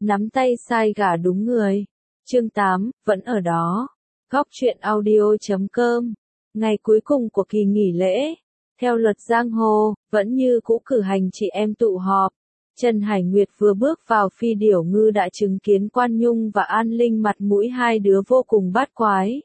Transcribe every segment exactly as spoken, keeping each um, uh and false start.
Nắm tay sai gà đúng người. Chương tám, vẫn ở đó. Góc truyện audio chấm com. Ngày cuối cùng của kỳ nghỉ lễ. Theo luật giang hồ, vẫn như cũ cử hành chị em tụ họp. Trần Hải Nguyệt vừa bước vào Phi Điểu Ngư đã chứng kiến Quan Nhung và An Linh mặt mũi hai đứa vô cùng bát quái.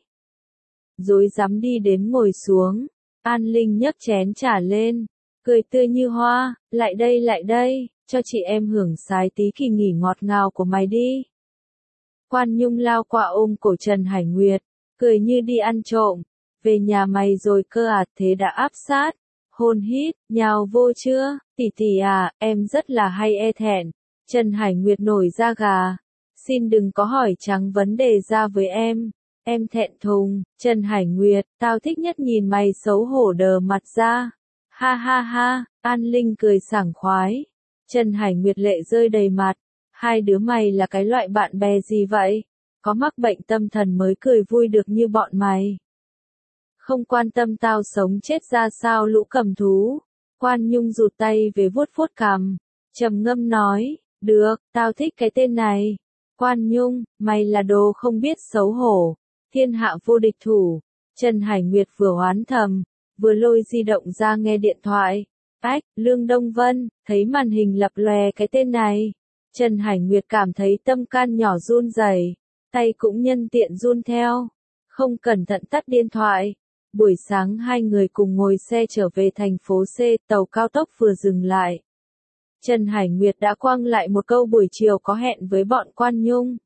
Rối rắm đi đến ngồi xuống. An Linh nhấc chén trà lên, cười tươi như hoa, lại đây lại đây, cho chị em hưởng sái tí kỳ nghỉ ngọt ngào của mày đi. Quan Nhung lao qua ôm cổ Trần Hải Nguyệt, cười như đi ăn trộm, về nhà mày rồi cơ à, thế đã áp sát, hôn hít, nhào vô chưa, tỷ tỷ à, em rất là hay e thẹn. Trần Hải Nguyệt nổi da gà, xin đừng có hỏi trắng vấn đề ra với em. Em thẹn thùng. Trần Hải Nguyệt, tao thích nhất nhìn mày xấu hổ đờ mặt ra. Ha ha ha, An Linh cười sảng khoái. Trần Hải Nguyệt lệ rơi đầy mặt. Hai đứa mày là cái loại bạn bè gì vậy? Có mắc bệnh tâm thần mới cười vui được như bọn mày. Không quan tâm tao sống chết ra sao lũ cầm thú. Quan Nhung rụt tay về vuốt vuốt cằm. Trầm ngâm nói, được, tao thích cái tên này. Quan Nhung, mày là đồ không biết xấu hổ. Thiên hạ vô địch thủ. Trần Hải Nguyệt vừa oán thầm, vừa lôi di động ra nghe điện thoại. Ách, Lương Đông Vân, thấy màn hình lập lòe cái tên này. Trần Hải Nguyệt cảm thấy tâm can nhỏ run rẩy, tay cũng nhân tiện run theo. Không cẩn thận tắt điện thoại. Buổi sáng hai người cùng ngồi xe trở về thành phố C, tàu cao tốc vừa dừng lại. Trần Hải Nguyệt đã quăng lại một câu buổi chiều có hẹn với bọn Quan Nhung.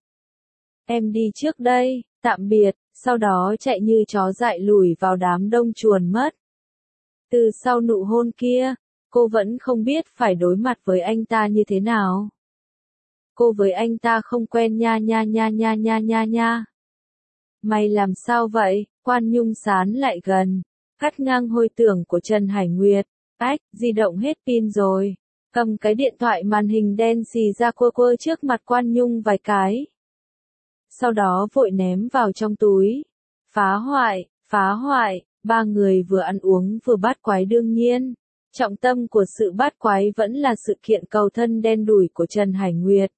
Em đi trước đây, tạm biệt, sau đó chạy như chó dại lùi vào đám đông chuồn mất. Từ sau nụ hôn kia, cô vẫn không biết phải đối mặt với anh ta như thế nào. Cô với anh ta không quen nha nha nha nha nha nha nha. Mày làm sao vậy? Quan Nhung sán lại gần, cắt ngang hồi tưởng của Trần Hải Nguyệt. Ách, di động hết pin rồi. Cầm cái điện thoại màn hình đen xì ra quơ quơ trước mặt Quan Nhung vài cái. Sau đó vội ném vào trong túi. Phá hoại, phá hoại, ba người vừa ăn uống vừa bát quái đương nhiên. Trọng tâm của sự bát quái vẫn là sự kiện cầu thân đen đủi của Trần Hải Nguyệt.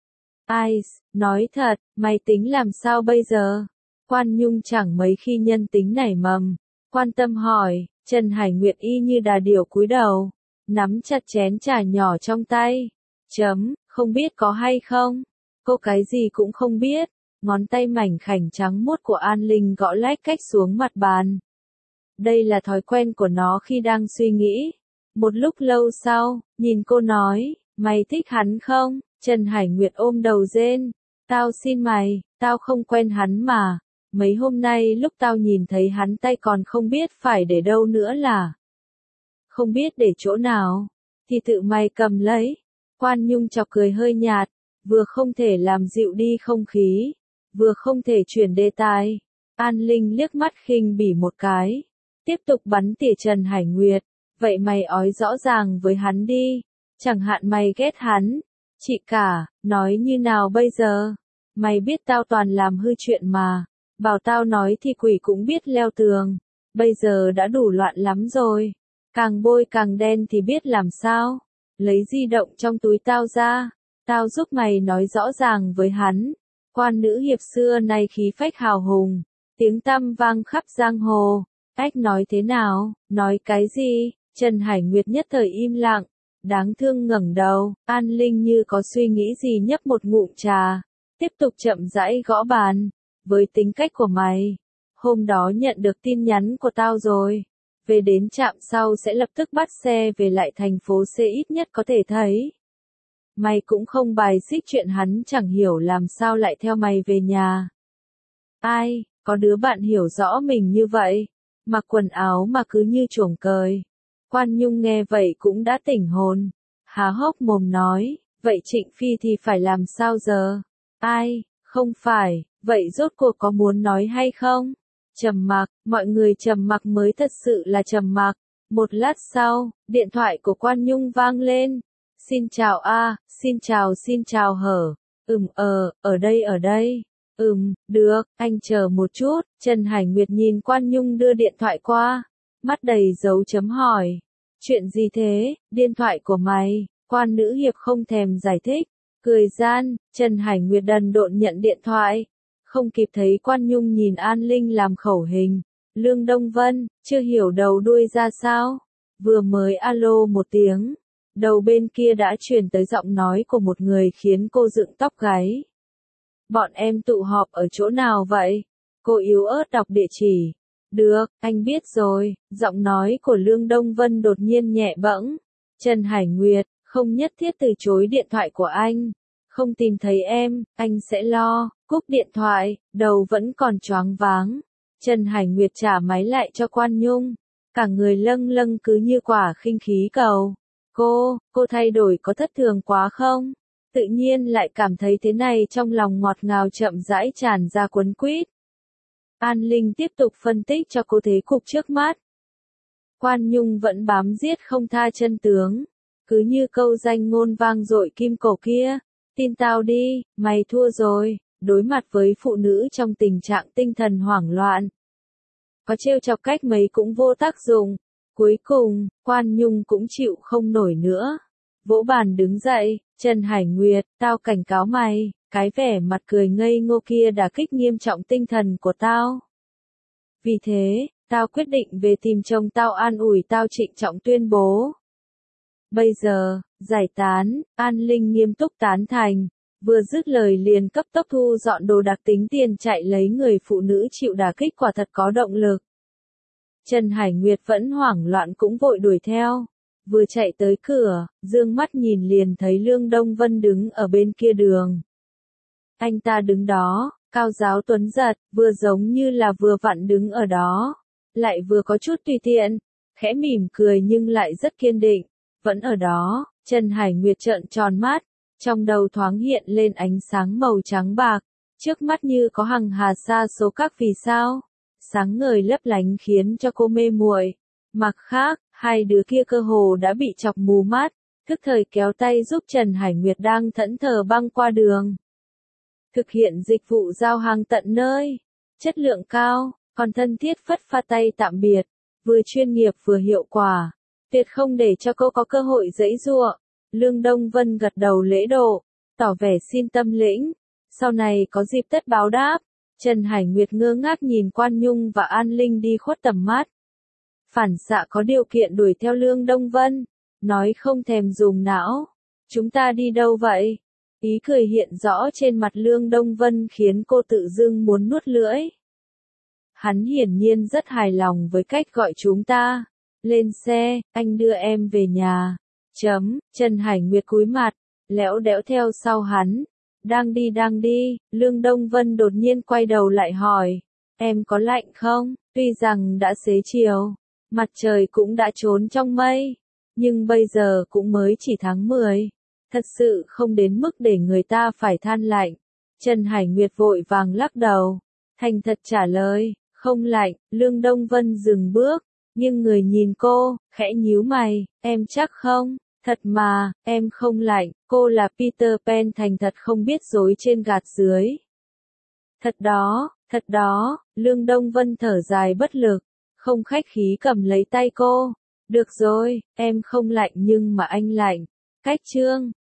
Ai, nói thật, mày tính làm sao bây giờ? Quan Nhung chẳng mấy khi nhân tính nảy mầm. Quan tâm hỏi, Trần Hải Nguyệt y như đà điểu cúi đầu. Nắm chặt chén trà nhỏ trong tay. Chấm, không biết có hay không? Cô cái gì cũng không biết. Ngón tay mảnh khảnh trắng muốt của An Linh gõ lách cách xuống mặt bàn. Đây là thói quen của nó khi đang suy nghĩ. Một lúc lâu sau, nhìn cô nói, mày thích hắn không? Trần Hải Nguyệt ôm đầu rên. Tao xin mày, tao không quen hắn mà. Mấy hôm nay lúc tao nhìn thấy hắn tay còn không biết phải để đâu nữa là. Không biết để chỗ nào, thì tự mày cầm lấy. Quan Nhung chọc cười hơi nhạt, vừa không thể làm dịu đi không khí, vừa không thể chuyển đề tài. An Linh liếc mắt khinh bỉ một cái, tiếp tục bắn tỉa Trần Hải Nguyệt. Vậy mày ói rõ ràng với hắn đi, chẳng hạn mày ghét hắn. Chị cả, nói như nào bây giờ? Mày biết tao toàn làm hư chuyện mà, bảo tao nói thì quỷ cũng biết leo tường. Bây giờ đã đủ loạn lắm rồi, càng bôi càng đen thì biết làm sao. Lấy di động trong túi tao ra, tao giúp mày nói rõ ràng với hắn. Quan nữ hiệp xưa nay khí phách hào hùng, tiếng tăm vang khắp giang hồ. Ách nói thế nào, nói cái gì? Trần Hải Nguyệt nhất thời im lặng, đáng thương ngẩng đầu. An Linh như có suy nghĩ gì nhấp một ngụm trà, tiếp tục chậm rãi gõ bàn. Với tính cách của mày, hôm đó nhận được tin nhắn của tao rồi. Về đến trạm sau sẽ lập tức bắt xe về lại thành phố C, ít nhất có thể thấy. Mày cũng không bài xích chuyện hắn chẳng hiểu làm sao lại theo mày về nhà. Ai, có đứa bạn hiểu rõ mình như vậy, mặc quần áo mà cứ như chuồng cời. Quan Nhung nghe vậy cũng đã tỉnh hồn, há hốc mồm nói, vậy Trịnh Phi thì phải làm sao giờ? Ai, không phải, vậy rốt cuộc có muốn nói hay không? Trầm mặc, mọi người trầm mặc mới thật sự là trầm mặc. Một lát sau, điện thoại của Quan Nhung vang lên. Xin chào a, xin chào xin chào hở. Ừm ờ, ở đây ở đây. Ừm, được, anh chờ một chút. Trần Hải Nguyệt nhìn Quan Nhung đưa điện thoại qua, mắt đầy dấu chấm hỏi. Chuyện gì thế? Điện thoại của mày? Quan nữ hiệp không thèm giải thích, Cười gian, Trần Hải Nguyệt đần độn nhận điện thoại. Không kịp thấy Quan Nhung nhìn An Linh làm khẩu hình. Lương Đông Vân, chưa hiểu đầu đuôi ra sao. Vừa mới alo một tiếng. Đầu bên kia đã truyền tới giọng nói của một người khiến cô dựng tóc gáy. Bọn em tụ họp ở chỗ nào vậy? Cô yếu ớt đọc địa chỉ. Được, anh biết rồi. Giọng nói của Lương Đông Vân đột nhiên nhẹ bẫng. Trần Hải Nguyệt, không nhất thiết từ chối điện thoại của anh. Không tìm thấy em, anh sẽ lo. Cúp điện thoại, đầu vẫn còn choáng váng. Trần Hải Nguyệt trả máy lại cho Quan Nhung. Cả người lâng lâng cứ như quả khinh khí cầu. Cô, cô thay đổi có thất thường quá không? Tự nhiên lại cảm thấy thế này trong lòng ngọt ngào chậm rãi tràn ra cuốn quýt. An Linh tiếp tục phân tích cho cô thế cục trước mắt. Quan Nhung vẫn bám giết không tha chân tướng. Cứ như câu danh ngôn vang dội kim cổ kia. Tin tao đi, mày thua rồi. Đối mặt với phụ nữ trong tình trạng tinh thần hoảng loạn. Có trêu chọc cách mấy cũng vô tác dụng. Cuối cùng, Quan Nhung cũng chịu không nổi nữa. Vỗ bàn đứng dậy, Trần Hải Nguyệt, tao cảnh cáo mày, cái vẻ mặt cười ngây ngô kia đả kích nghiêm trọng tinh thần của tao. Vì thế, tao quyết định về tìm chồng tao an ủi tao trịnh trọng tuyên bố. Bây giờ, giải tán, An Linh nghiêm túc tán thành, vừa dứt lời liền cấp tốc thu dọn đồ đạc tính tiền chạy lấy người phụ nữ chịu đả kích quả thật có động lực. Trần Hải Nguyệt vẫn hoảng loạn cũng vội đuổi theo. Vừa chạy tới cửa, dương mắt nhìn liền thấy Lương Đông Vân đứng ở bên kia đường. Anh ta đứng đó, cao giáo tuấn giật, vừa giống như là vừa vặn đứng ở đó. Lại vừa có chút tùy tiện, khẽ mỉm cười nhưng lại rất kiên định. Vẫn ở đó, Trần Hải Nguyệt trợn tròn mắt, trong đầu thoáng hiện lên ánh sáng màu trắng bạc. Trước mắt như có hằng hà sa số các vì sao. Sáng ngời lấp lánh khiến cho cô mê muội. Mặt khác, hai đứa kia cơ hồ đã bị chọc mù mắt, thức thời kéo tay giúp Trần Hải Nguyệt đang thẫn thờ băng qua đường. Thực hiện dịch vụ giao hàng tận nơi, chất lượng cao, còn thân thiết phất pha tay tạm biệt, vừa chuyên nghiệp vừa hiệu quả, tuyệt không để cho cô có cơ hội giãy giụa. Lương Đông Vân gật đầu lễ độ, tỏ vẻ xin tâm lĩnh, sau này có dịp tất báo đáp. Trần Hải Nguyệt ngơ ngác nhìn Quan Nhung và An Linh đi khuất tầm mắt. Phản xạ có điều kiện đuổi theo Lương Đông Vân, nói không thèm dùng não. Chúng ta đi đâu vậy? Ý cười hiện rõ trên mặt Lương Đông Vân khiến cô tự dưng muốn nuốt lưỡi. Hắn hiển nhiên rất hài lòng với cách gọi chúng ta. Lên xe, anh đưa em về nhà. Chấm, Trần Hải Nguyệt cúi mặt, lẽo đẽo theo sau hắn. Đang đi đang đi, Lương Đông Vân đột nhiên quay đầu lại hỏi. Em có lạnh không? Tuy rằng đã xế chiều, mặt trời cũng đã trốn trong mây, nhưng bây giờ cũng mới chỉ tháng mười. Thật sự không đến mức để người ta phải than lạnh. Trần Hải Nguyệt vội vàng lắc đầu. Thành thật trả lời, không lạnh. Lương Đông Vân dừng bước, nhưng người nhìn cô, khẽ nhíu mày, em chắc không? Thật mà, em không lạnh, cô là Peter Pan thành thật không biết dối trên gạt dưới. Thật đó, thật đó, Lương Đông Vân thở dài bất lực, không khách khí cầm lấy tay cô. Được rồi, em không lạnh nhưng mà anh lạnh. Cách chương